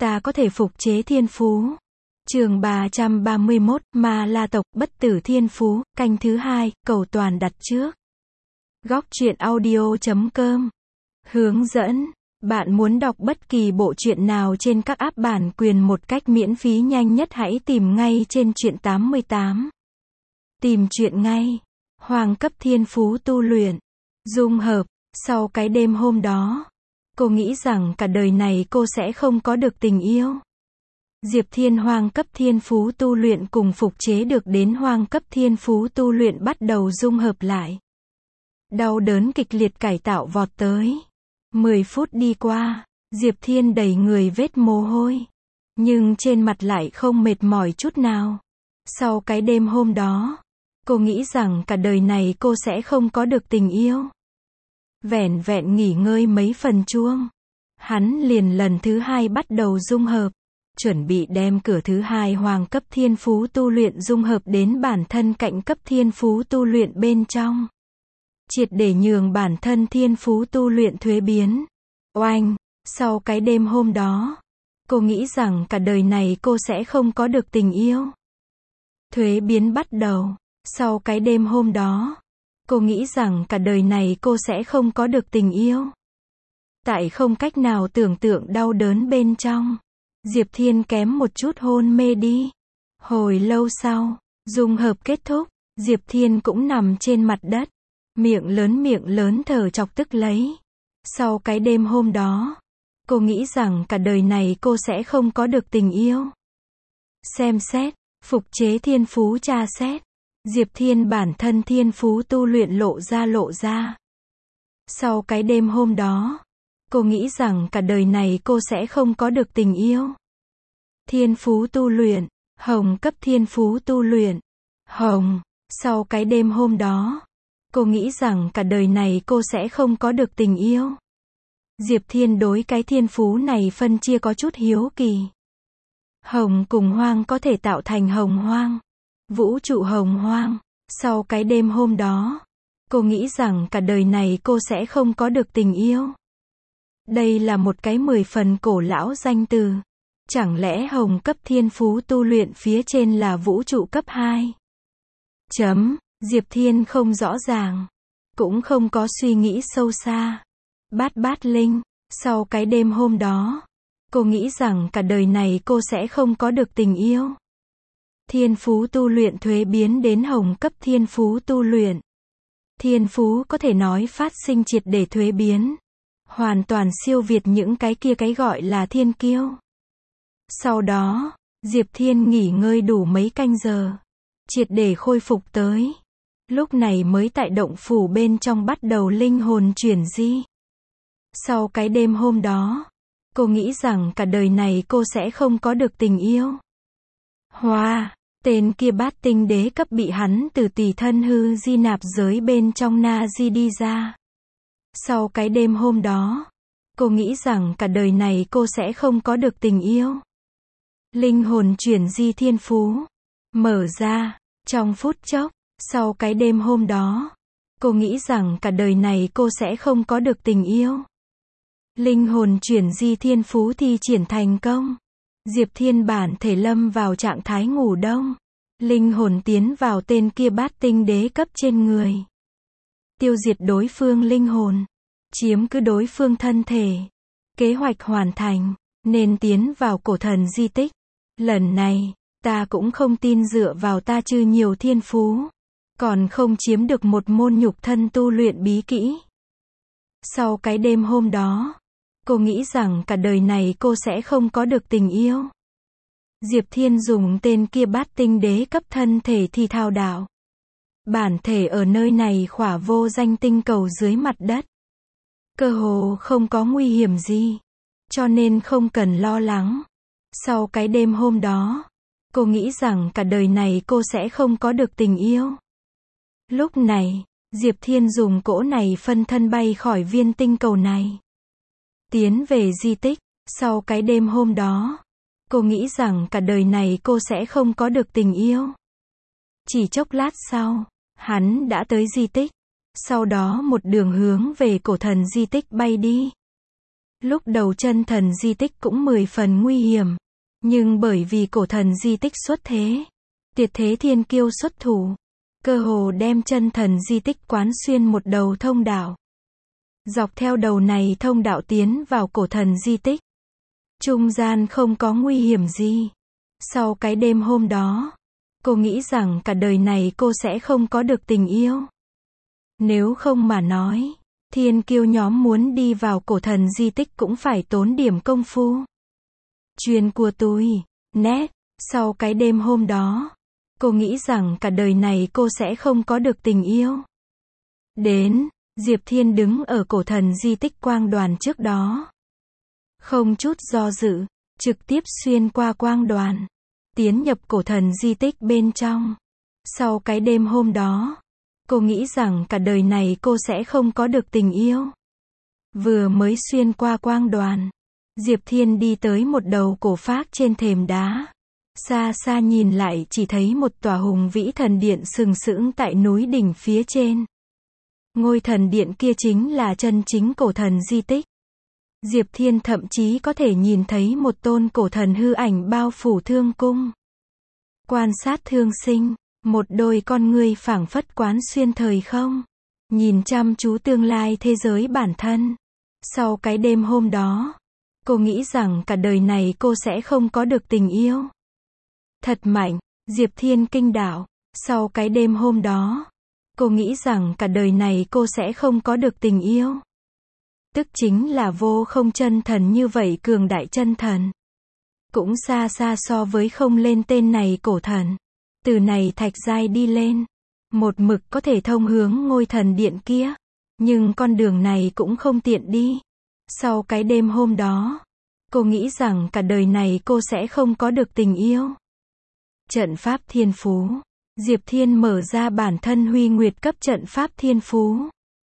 ta có thể phục chế thiên phú. Chương 331, Ma La tộc, bất tử thiên phú, canh thứ 2, cầu toàn đặt trước. Góc truyện audio.com. Hướng dẫn. Bạn muốn đọc bất kỳ bộ truyện nào trên các app bản quyền một cách miễn phí nhanh nhất, hãy tìm ngay trên truyện 88. Tìm truyện ngay. Hoàng cấp thiên phú tu luyện. Dung hợp. Sau cái đêm hôm đó, cô nghĩ rằng cả đời này cô sẽ không có được tình yêu. Diệp Thiên hoàng cấp thiên phú tu luyện cùng phục chế được đến hoàng cấp thiên phú tu luyện bắt đầu dung hợp lại. Đau đớn kịch liệt cải tạo vọt tới. 10 phút đi qua, Diệp Thiên đầy người vết mồ hôi, nhưng trên mặt lại không mệt mỏi chút nào. Sau cái đêm hôm đó, cô nghĩ rằng cả đời này cô sẽ không có được tình yêu. Vẻn vẹn nghỉ ngơi mấy phần chuông, hắn liền lần thứ 2 bắt đầu dung hợp, chuẩn bị đem cửa thứ 2 hoàng cấp thiên phú tu luyện dung hợp đến bản thân cạnh cấp thiên phú tu luyện bên trong. Triệt để nhường bản thân thiên phú tu luyện thuế biến. Oanh! Sau cái đêm hôm đó, cô nghĩ rằng cả đời này cô sẽ không có được tình yêu. Thuế biến bắt đầu. Sau cái đêm hôm đó, cô nghĩ rằng cả đời này cô sẽ không có được tình yêu. Tại không cách nào tưởng tượng đau đớn bên trong, Diệp Thiên kém một chút hôn mê đi. Hồi lâu sau, dung hợp kết thúc, Diệp Thiên cũng nằm trên mặt đất, miệng lớn thở chọc tức lấy. Sau cái đêm hôm đó, cô nghĩ rằng cả đời này cô sẽ không có được tình yêu. Xem xét, phục chế thiên phú tra xét. Diệp Thiên bản thân thiên phú tu luyện lộ ra. Sau cái đêm hôm đó, cô nghĩ rằng cả đời này cô sẽ không có được tình yêu. Thiên phú tu luyện, hồng cấp thiên phú tu luyện, hồng. Sau cái đêm hôm đó, cô nghĩ rằng cả đời này cô sẽ không có được tình yêu. Diệp Thiên đối cái thiên phú này phân chia có chút hiếu kỳ. Hồng cùng hoang có thể tạo thành hồng hoang, vũ trụ hồng hoang. Sau cái đêm hôm đó, cô nghĩ rằng cả đời này cô sẽ không có được tình yêu. Đây là một cái 10 phần cổ lão danh từ. Chẳng lẽ hồng cấp thiên phú tu luyện phía trên là vũ trụ cấp 2? Diệp Thiên không rõ ràng, cũng không có suy nghĩ sâu xa. Bát linh. Sau cái đêm hôm đó, cô nghĩ rằng cả đời này cô sẽ không có được tình yêu. Thiên phú tu luyện thuế biến đến hồng cấp thiên phú tu luyện. Thiên phú có thể nói phát sinh triệt để thuế biến, hoàn toàn siêu việt những cái gọi là thiên kiêu. Sau đó, Diệp Thiên nghỉ ngơi đủ mấy canh giờ, triệt để khôi phục tới. Lúc này mới tại động phủ bên trong bắt đầu linh hồn chuyển di. Sau cái đêm hôm đó, cô nghĩ rằng cả đời này cô sẽ không có được tình yêu. Hoa! Tên kia bát tinh đế cấp bị hắn từ tỳ thân hư di nạp giới bên trong na di đi ra. Sau cái đêm hôm đó, cô nghĩ rằng cả đời này cô sẽ không có được tình yêu. Linh hồn chuyển di thiên phú mở ra. Trong phút chốc, sau cái đêm hôm đó, cô nghĩ rằng cả đời này cô sẽ không có được tình yêu. Linh hồn chuyển di thiên phú thi triển thành công. Diệp Thiên bản thể lâm vào trạng thái ngủ đông. Linh hồn tiến vào tên kia bát tinh đế cấp trên người. Tiêu diệt đối phương linh hồn. Chiếm cứ đối phương thân thể. Kế hoạch hoàn thành, nên tiến vào cổ thần di tích. Lần này, ta cũng không tin dựa vào ta chư nhiều thiên phú, còn không chiếm được một môn nhục thân tu luyện bí kỹ. Sau cái đêm hôm đó, cô nghĩ rằng cả đời này cô sẽ không có được tình yêu. Diệp Thiên dùng tên kia bát tinh đế cấp thân thể thì thao đạo. Bản thể ở nơi này khỏa vô danh tinh cầu dưới mặt đất. Cơ hồ không có nguy hiểm gì, cho nên không cần lo lắng. Sau cái đêm hôm đó, cô nghĩ rằng cả đời này cô sẽ không có được tình yêu. Lúc này, Diệp Thiên dùng cỗ này phân thân bay khỏi viên tinh cầu này, tiến về di tích. Sau cái đêm hôm đó, cô nghĩ rằng cả đời này cô sẽ không có được tình yêu. Chỉ chốc lát sau, hắn đã tới di tích. Sau đó một đường hướng về cổ thần di tích bay đi. Lúc đầu chân thần di tích cũng 10 phần nguy hiểm. Nhưng bởi vì cổ thần di tích xuất thế, tuyệt thế thiên kiêu xuất thủ, cơ hồ đem chân thần di tích quán xuyên một đầu thông đạo. Dọc theo đầu này thông đạo tiến vào cổ thần di tích. Trung gian không có nguy hiểm gì. Sau cái đêm hôm đó, cô nghĩ rằng cả đời này cô sẽ không có được tình yêu. Nếu không mà nói, thiên kiêu nhóm muốn đi vào cổ thần di tích cũng phải tốn điểm công phu. Chuyện của tôi, nét, sau cái đêm hôm đó, cô nghĩ rằng cả đời này cô sẽ không có được tình yêu. Đến, Diệp Thiên đứng ở cổ thần di tích quang đoàn trước đó. Không chút do dự, trực tiếp xuyên qua quang đoàn, tiến nhập cổ thần di tích bên trong. Sau cái đêm hôm đó, cô nghĩ rằng cả đời này cô sẽ không có được tình yêu. Vừa mới xuyên qua quang đoàn, Diệp Thiên đi tới một đầu cổ phác trên thềm đá. Xa xa nhìn lại chỉ thấy một tòa hùng vĩ thần điện sừng sững tại núi đỉnh phía trên. Ngôi thần điện kia chính là chân chính cổ thần di tích. Diệp Thiên thậm chí có thể nhìn thấy một tôn cổ thần hư ảnh bao phủ thương cung. Quan sát thương sinh, một đôi con ngươi phảng phất quán xuyên thời không, nhìn chăm chú tương lai thế giới bản thân. Sau cái đêm hôm đó, cô nghĩ rằng cả đời này cô sẽ không có được tình yêu. Thật mạnh, Diệp Thiên kinh đạo. Sau cái đêm hôm đó, cô nghĩ rằng cả đời này cô sẽ không có được tình yêu. Tức chính là vô không chân thần như vậy cường đại chân thần. Cũng xa xa so với không lên tên này cổ thần. Từ này thạch giai đi lên, một mực có thể thông hướng ngôi thần điện kia. Nhưng con đường này cũng không tiện đi. Sau cái đêm hôm đó, cô nghĩ rằng cả đời này cô sẽ không có được tình yêu. Trận pháp thiên phú. Diệp Thiên mở ra bản thân huy nguyệt cấp trận pháp thiên phú.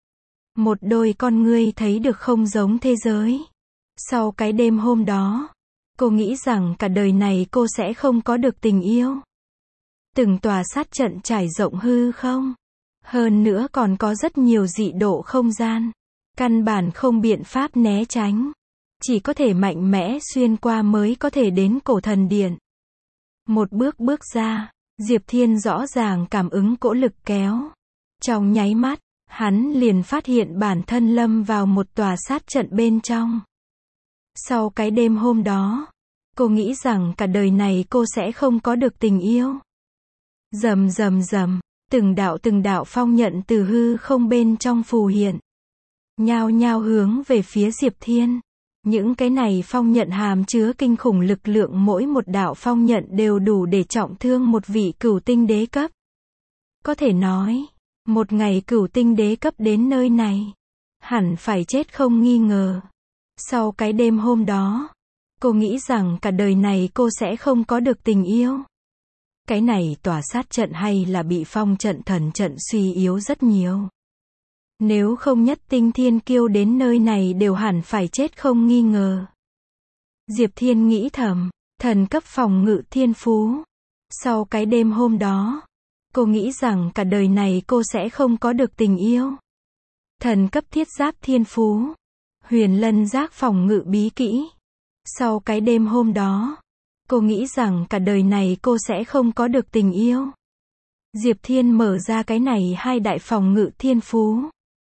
Một đôi con ngươi thấy được không giống thế giới. Sau cái đêm hôm đó, cô nghĩ rằng cả đời này cô sẽ không có được tình yêu. Từng tòa sát trận trải rộng hư không. Hơn nữa còn có rất nhiều dị độ không gian. Căn bản không biện pháp né tránh. Chỉ có thể mạnh mẽ xuyên qua mới có thể đến cổ thần điện. Một bước bước ra, Diệp Thiên rõ ràng cảm ứng cỗ lực kéo. Trong nháy mắt, hắn liền phát hiện bản thân lâm vào một tòa sát trận bên trong. Sau cái đêm hôm đó, cô nghĩ rằng cả đời này cô sẽ không có được tình yêu. Rầm rầm rầm, từng đạo phong nhận từ hư không bên trong phù hiện. Nhao nhao hướng về phía Diệp Thiên. Những cái này phong nhận hàm chứa kinh khủng lực lượng, mỗi một đạo phong nhận đều đủ để trọng thương một vị cửu tinh đế cấp. Có thể nói, một ngày cửu tinh đế cấp đến nơi này, hẳn phải chết không nghi ngờ. Sau cái đêm hôm đó, cô nghĩ rằng cả đời này cô sẽ không có được tình yêu. Cái này tỏa sát trận hay là bị phong trận thần trận suy yếu rất nhiều. Nếu không nhất tinh thiên kiêu đến nơi này đều hẳn phải chết không nghi ngờ. Diệp Thiên nghĩ thầm, thần cấp phòng ngự thiên phú. Sau cái đêm hôm đó, cô nghĩ rằng cả đời này cô sẽ không có được tình yêu. Thần cấp thiết giáp thiên phú. Huyền lân giác phòng ngự bí kỹ. Sau cái đêm hôm đó, cô nghĩ rằng cả đời này cô sẽ không có được tình yêu. Diệp Thiên mở ra cái này hai đại phòng ngự thiên phú.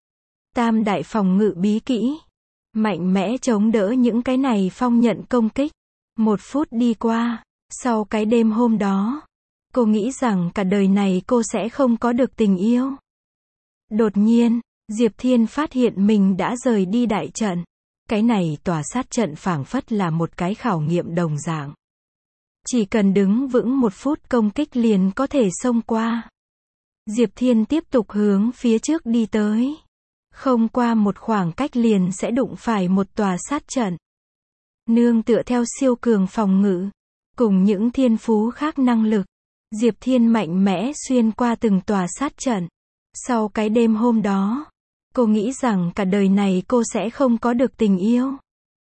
Tam đại phòng ngự bí kỹ. Mạnh mẽ chống đỡ những cái này phong nhận công kích. 1 phút đi qua, sau cái đêm hôm đó, cô nghĩ rằng cả đời này cô sẽ không có được tình yêu. Đột nhiên, Diệp Thiên phát hiện mình đã rời đi đại trận. Cái này tỏa sát trận phảng phất là một cái khảo nghiệm đồng dạng. Chỉ cần đứng vững 1 phút công kích liền có thể xông qua. Diệp Thiên tiếp tục hướng phía trước đi tới. Không qua một khoảng cách liền sẽ đụng phải một tòa sát trận. Nương tựa theo siêu cường phòng ngự, cùng những thiên phú khác năng lực, Diệp Thiên mạnh mẽ xuyên qua từng tòa sát trận. Sau cái đêm hôm đó, cô nghĩ rằng cả đời này cô sẽ không có được tình yêu.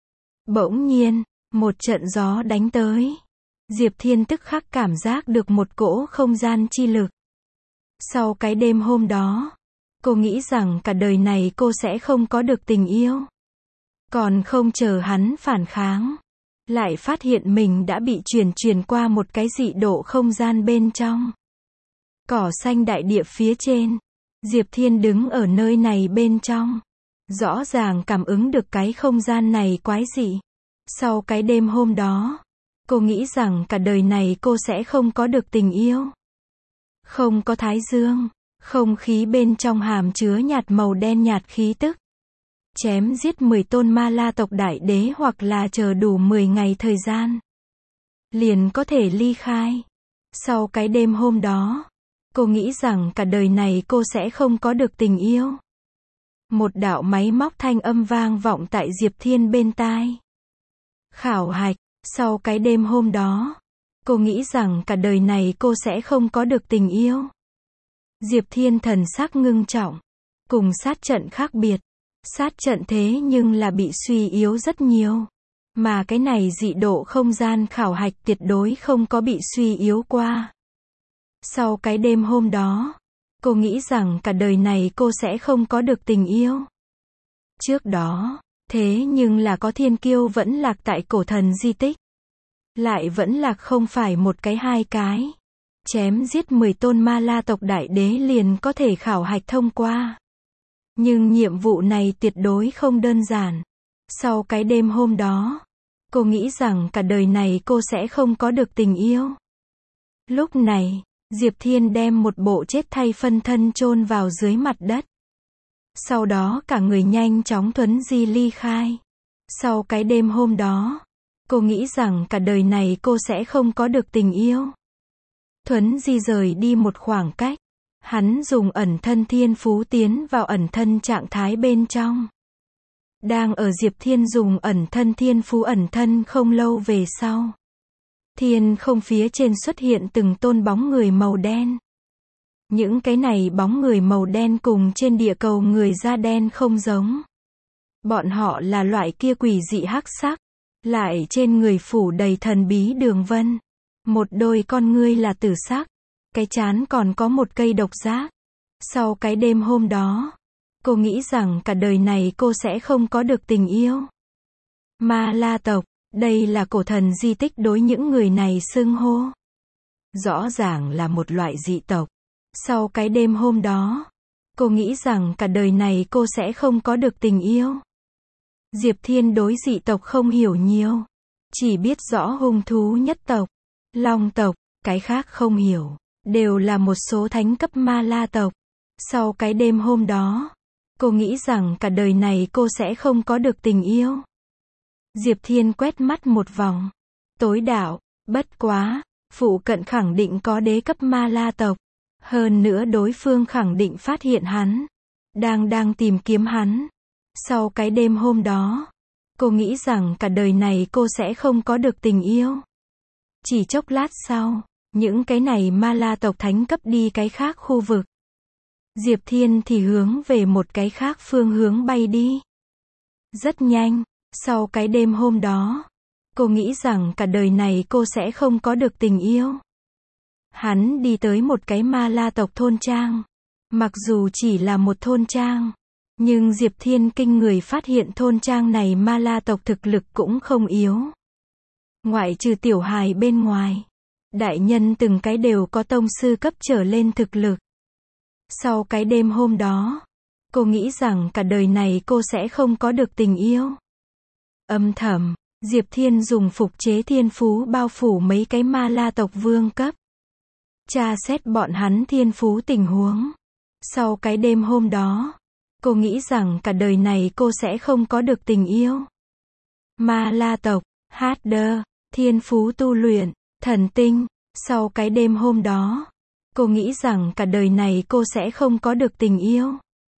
Bỗng nhiên, một trận gió đánh tới. Diệp Thiên tức khắc cảm giác được một cỗ không gian chi lực. Sau cái đêm hôm đó, cô nghĩ rằng cả đời này cô sẽ không có được tình yêu. Còn không chờ hắn phản kháng, lại phát hiện mình đã bị chuyển qua một cái dị độ không gian bên trong. Cỏ xanh đại địa phía trên. Diệp Thiên đứng ở nơi này bên trong. Rõ ràng cảm ứng được cái không gian này quái dị. Sau cái đêm hôm đó, cô nghĩ rằng cả đời này cô sẽ không có được tình yêu. Không có thái dương, không khí bên trong hàm chứa nhạt màu đen nhạt khí tức. Chém giết 10 tôn ma la tộc đại đế hoặc là chờ đủ 10 ngày thời gian, liền có thể ly khai. Sau cái đêm hôm đó, cô nghĩ rằng cả đời này cô sẽ không có được tình yêu. Một đạo máy móc thanh âm vang vọng tại Diệp Thiên bên tai. Khảo hạch, sau cái đêm hôm đó, cô nghĩ rằng cả đời này cô sẽ không có được tình yêu. Diệp Thiên thần sắc ngưng trọng. Cùng sát trận khác biệt. Sát trận thế nhưng là bị suy yếu rất nhiều. Mà cái này dị độ không gian khảo hạch tuyệt đối không có bị suy yếu qua. Sau cái đêm hôm đó, cô nghĩ rằng cả đời này cô sẽ không có được tình yêu. Trước đó, thế nhưng là có thiên kiêu vẫn lạc tại cổ thần di tích. Lại vẫn lạc không phải một cái hai cái. Chém giết 10 tôn ma la tộc đại đế liền có thể khảo hạch thông qua. Nhưng nhiệm vụ này tuyệt đối không đơn giản. Sau cái đêm hôm đó, cô nghĩ rằng cả đời này cô sẽ không có được tình yêu. Lúc này, Diệp Thiên đem một bộ chết thay phân thân chôn vào dưới mặt đất. Sau đó cả người nhanh chóng thuấn di ly khai. Sau cái đêm hôm đó, cô nghĩ rằng cả đời này cô sẽ không có được tình yêu. Thuấn di rời đi một khoảng cách. Hắn dùng ẩn thân thiên phú tiến vào ẩn thân trạng thái bên trong. Đang ở Diệp Thiên dùng ẩn thân thiên phú ẩn thân không lâu về sau. Thiên không phía trên xuất hiện từng tôn bóng người màu đen. Những cái này bóng người màu đen cùng trên địa cầu người da đen không giống. Bọn họ là loại kia quỷ dị hắc sắc. Lại trên người phủ đầy thần bí đường vân. Một đôi con ngươi là tử sắc. Cái trán còn có một cây độc giác. Sau cái đêm hôm đó, cô nghĩ rằng cả đời này cô sẽ không có được tình yêu. Ma la tộc, đây là cổ thần di tích đối những người này xưng hô. Rõ ràng là một loại dị tộc. Sau cái đêm hôm đó, cô nghĩ rằng cả đời này cô sẽ không có được tình yêu. Diệp Thiên đối dị tộc không hiểu nhiều. Chỉ biết rõ hung thú nhất tộc, long tộc, cái khác không hiểu. Đều là một số thánh cấp ma la tộc. Sau cái đêm hôm đó, cô nghĩ rằng cả đời này cô sẽ không có được tình yêu. Diệp Thiên quét mắt một vòng. Tối đạo, bất quá, phụ cận khẳng định có đế cấp ma la tộc. Hơn nữa đối phương khẳng định phát hiện hắn. Đang tìm kiếm hắn. Sau cái đêm hôm đó, cô nghĩ rằng cả đời này cô sẽ không có được tình yêu. Chỉ chốc lát sau, những cái này ma la tộc thánh cấp đi cái khác khu vực. Diệp Thiên thì hướng về một cái khác phương hướng bay đi. Rất nhanh, sau cái đêm hôm đó, cô nghĩ rằng cả đời này cô sẽ không có được tình yêu. Hắn đi tới một cái ma la tộc thôn trang. Mặc dù chỉ là một thôn trang, nhưng Diệp Thiên kinh người phát hiện thôn trang này ma la tộc thực lực cũng không yếu. Ngoại trừ tiểu hài bên ngoài, đại nhân từng cái đều có tông sư cấp trở lên thực lực. Sau cái đêm hôm đó, cô nghĩ rằng cả đời này cô sẽ không có được tình yêu. Âm thầm, Diệp Thiên dùng phục chế thiên phú bao phủ mấy cái ma la tộc vương cấp. Tra xét bọn hắn thiên phú tình huống. Sau cái đêm hôm đó, cô nghĩ rằng cả đời này cô sẽ không có được tình yêu. Ma la tộc, HD, thiên phú tu luyện, thần tinh. Sau cái đêm hôm đó, cô nghĩ rằng cả đời này cô sẽ không có được tình yêu.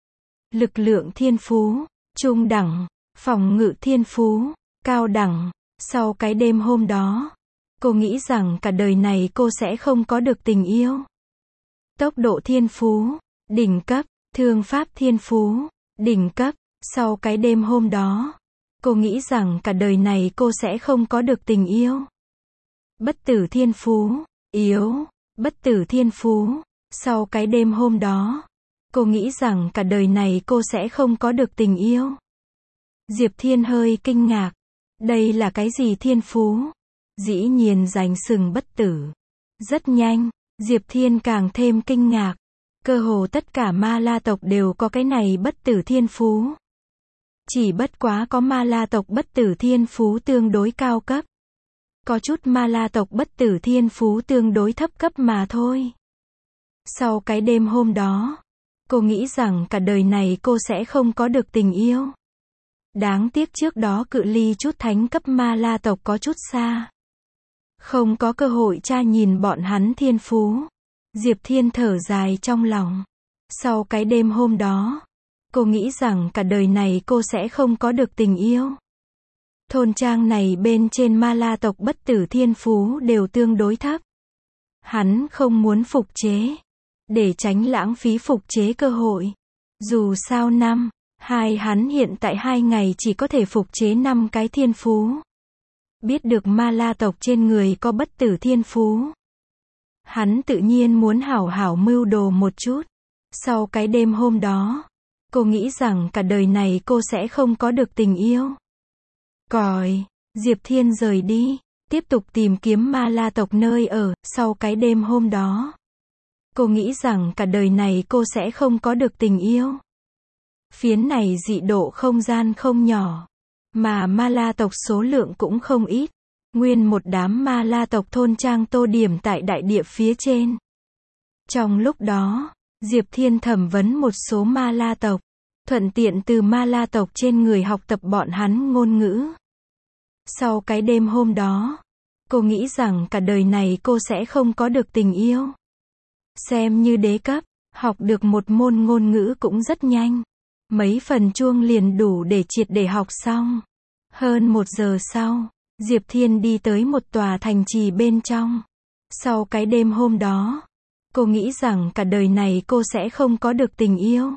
Lực lượng thiên phú, trung đẳng, phòng ngự thiên phú, cao đẳng. Sau cái đêm hôm đó, cô nghĩ rằng cả đời này cô sẽ không có được tình yêu. Tốc độ thiên phú, đỉnh cấp, thương pháp thiên phú, đỉnh cấp. Sau cái đêm hôm đó, cô nghĩ rằng cả đời này cô sẽ không có được tình yêu. Bất tử thiên phú, yếu, bất tử thiên phú. Sau cái đêm hôm đó, cô nghĩ rằng cả đời này cô sẽ không có được tình yêu. Diệp Thiên hơi kinh ngạc. Đây là cái gì thiên phú? Dĩ nhiên giành sừng bất tử. Rất nhanh, Diệp Thiên càng thêm kinh ngạc. Cơ hồ tất cả ma la tộc đều có cái này bất tử thiên phú. Chỉ bất quá có ma la tộc bất tử thiên phú tương đối cao cấp. Có chút ma la tộc bất tử thiên phú tương đối thấp cấp mà thôi. Sau cái đêm hôm đó, cô nghĩ rằng cả đời này cô sẽ không có được tình yêu. Đáng tiếc trước đó cự ly chút thánh cấp ma la tộc có chút xa. Không có cơ hội tra nhìn bọn hắn thiên phú. Diệp Thiên thở dài trong lòng. Sau cái đêm hôm đó, cô nghĩ rằng cả đời này cô sẽ không có được tình yêu. Thôn trang này bên trên ma la tộc bất tử thiên phú đều tương đối thấp. Hắn không muốn phục chế. Để tránh lãng phí phục chế cơ hội. Dù sao hắn hiện tại 2 ngày chỉ có thể phục chế 5 cái thiên phú. Biết được ma la tộc trên người có bất tử thiên phú. Hắn tự nhiên muốn hảo hảo mưu đồ một chút. Sau cái đêm hôm đó, cô nghĩ rằng cả đời này cô sẽ không có được tình yêu. Còi, Diệp Thiên rời đi, tiếp tục tìm kiếm ma la tộc nơi ở. Sau cái đêm hôm đó, cô nghĩ rằng cả đời này cô sẽ không có được tình yêu. Phiến này dị độ không gian không nhỏ, mà ma la tộc số lượng cũng không ít. Nguyên một đám ma la tộc thôn trang tô điểm tại đại địa phía trên. Trong lúc đó, Diệp Thiên thẩm vấn một số ma la tộc, thuận tiện từ ma la tộc trên người học tập bọn hắn ngôn ngữ. Sau cái đêm hôm đó, cô nghĩ rằng cả đời này cô sẽ không có được tình yêu. Xem như đế cấp, học được một môn ngôn ngữ cũng rất nhanh. Mấy phần chuông liền đủ để triệt để học xong. Hơn 1 giờ sau, Diệp Thiên đi tới một tòa thành trì bên trong. Sau cái đêm hôm đó, cô nghĩ rằng cả đời này cô sẽ không có được tình yêu.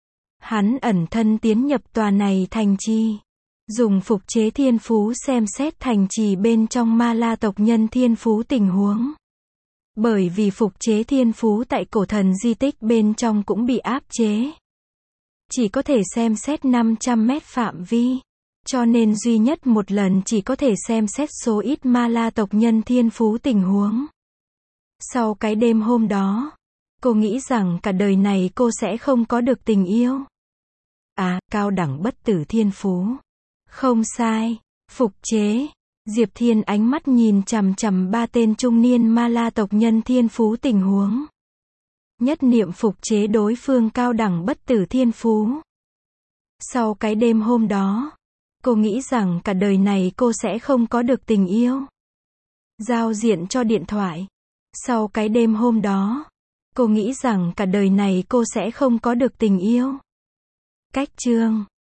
Hắn ẩn thân tiến nhập tòa này thành trì. Dùng phục chế thiên phú xem xét thành trì bên trong ma la tộc nhân thiên phú tình huống. Bởi vì phục chế thiên phú tại cổ thần di tích bên trong cũng bị áp chế. Chỉ có thể xem xét 500 mét phạm vi. Cho nên duy nhất một lần chỉ có thể xem xét số ít ma la tộc nhân thiên phú tình huống. Sau cái đêm hôm đó, cô nghĩ rằng cả đời này cô sẽ không có được tình yêu. Cao đẳng bất tử thiên phú. Không sai, phục chế. Diệp Thiên ánh mắt nhìn chằm chằm 3 tên trung niên ma la tộc nhân thiên phú tình huống. Nhất niệm phục chế đối phương cao đẳng bất tử thiên phú. Sau cái đêm hôm đó, cô nghĩ rằng cả đời này cô sẽ không có được tình yêu. Giao diện cho điện thoại. Sau cái đêm hôm đó, cô nghĩ rằng cả đời này cô sẽ không có được tình yêu. Cách chương